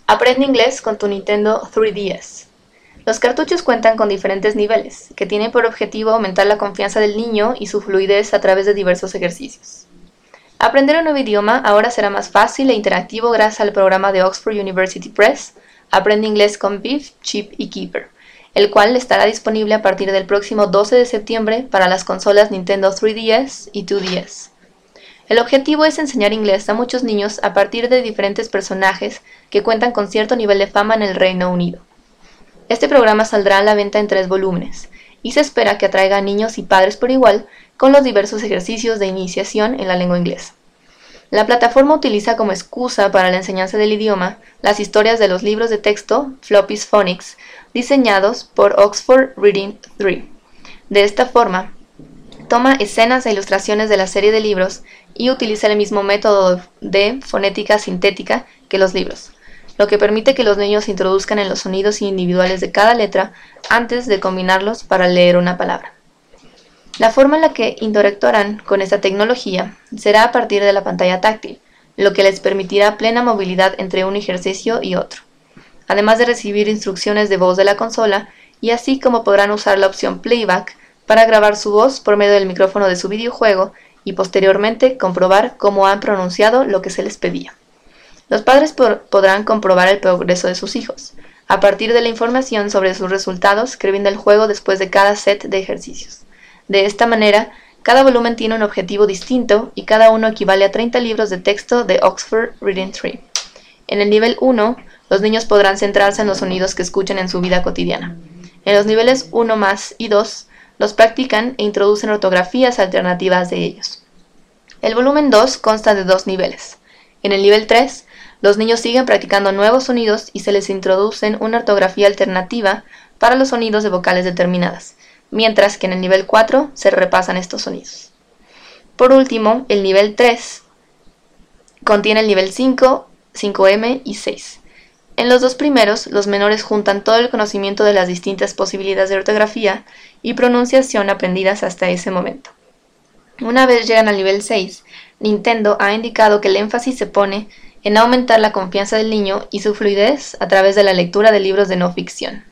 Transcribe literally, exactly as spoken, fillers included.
Aprende inglés con tu Nintendo tres D S. Los cartuchos cuentan con diferentes niveles, que tienen por objetivo aumentar la confianza del niño y su fluidez a través de diversos ejercicios. Aprender un nuevo idioma ahora será más fácil e interactivo gracias al programa de Oxford University Press, Aprende inglés con Biff, Chip y Keeper, el cual estará disponible a partir del próximo doce de septiembre para las consolas Nintendo tres D S y dos D S. El objetivo es enseñar inglés a muchos niños a partir de diferentes personajes que cuentan con cierto nivel de fama en el Reino Unido. Este programa saldrá a la venta en tres volúmenes, y se espera que atraiga a niños y padres por igual con los diversos ejercicios de iniciación en la lengua inglesa. La plataforma utiliza como excusa para la enseñanza del idioma las historias de los libros de texto Floppy's Phonics, diseñados por Oxford Reading tres. De esta forma, toma escenas e ilustraciones de la serie de libros y utiliza el mismo método de fonética sintética que los libros, lo que permite que los niños se introduzcan en los sonidos individuales de cada letra antes de combinarlos para leer una palabra. La forma en la que interactuarán con esta tecnología será a partir de la pantalla táctil, lo que les permitirá plena movilidad entre un ejercicio y otro, además de recibir instrucciones de voz de la consola, y así como podrán usar la opción Playback para grabar su voz por medio del micrófono de su videojuego y posteriormente comprobar cómo han pronunciado lo que se les pedía. Los padres por- podrán comprobar el progreso de sus hijos, a partir de la información sobre sus resultados que brinda el juego después de cada set de ejercicios. De esta manera, cada volumen tiene un objetivo distinto y cada uno equivale a treinta libros de texto de Oxford Reading tres. En el nivel uno, los niños podrán centrarse en los sonidos que escuchan en su vida cotidiana. En los niveles uno más y dos, los practican e introducen ortografías alternativas de ellos. El volumen dos consta de dos niveles. En el nivel tres, los niños siguen practicando nuevos sonidos y se les introducen una ortografía alternativa para los sonidos de vocales determinadas, mientras que en el nivel cuatro se repasan estos sonidos. Por último, el nivel tres contiene el nivel cinco, cinco eme y seis. En los dos primeros, los menores juntan todo el conocimiento de las distintas posibilidades de ortografía y pronunciación aprendidas hasta ese momento. Una vez llegan al nivel seis, Nintendo ha indicado que el énfasis se pone en aumentar la confianza del niño y su fluidez a través de la lectura de libros de no ficción.